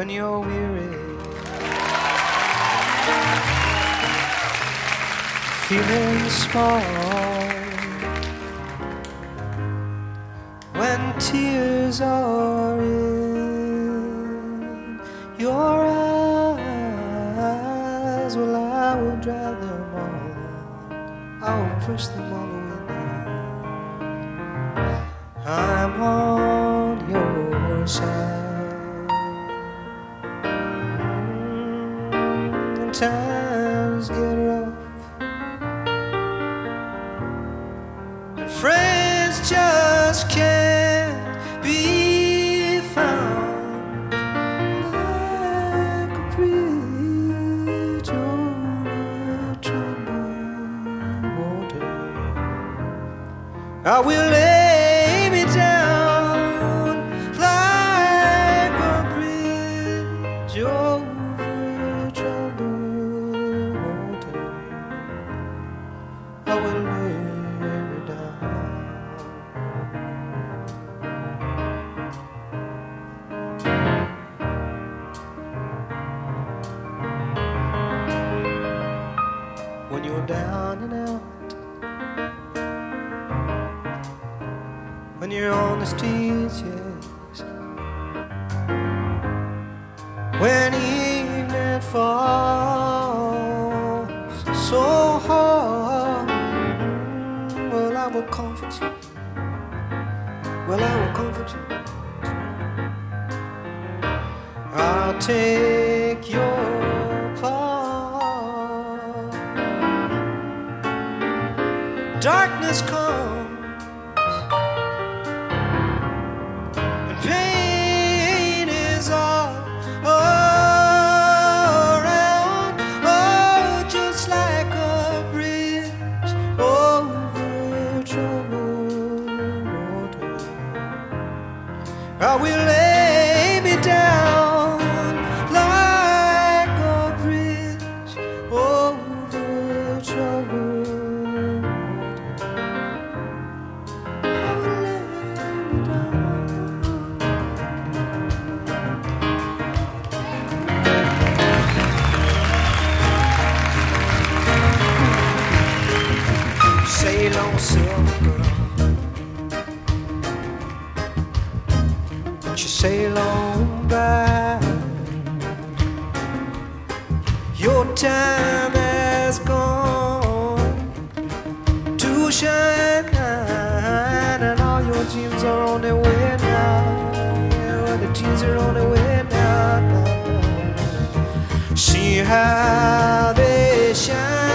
when you're weary, feeling small, when tears are in your eyes, well, I will dry them all, I will push them all away now. I'm on your side. Times get rough, and friends just can't be found, like a bridge over troubled water. I will lay me down like a bridge over troubled water. I will lay me down. When you're down and out, when you're on the streets, yes, when evening falls so hard, well, I will comfort you, well, I will comfort you. I'll take your part. Darkness comes, pain is all around, oh, just like a bridge over troubled water. I will lay me down like a bridge over troubled water. I will lay me down. Sail on, silver girl, won't you sail on by? Your time has gone to shine, and all your dreams are on their way now. Yeah, well, the dreams are on their way now. See how they shine.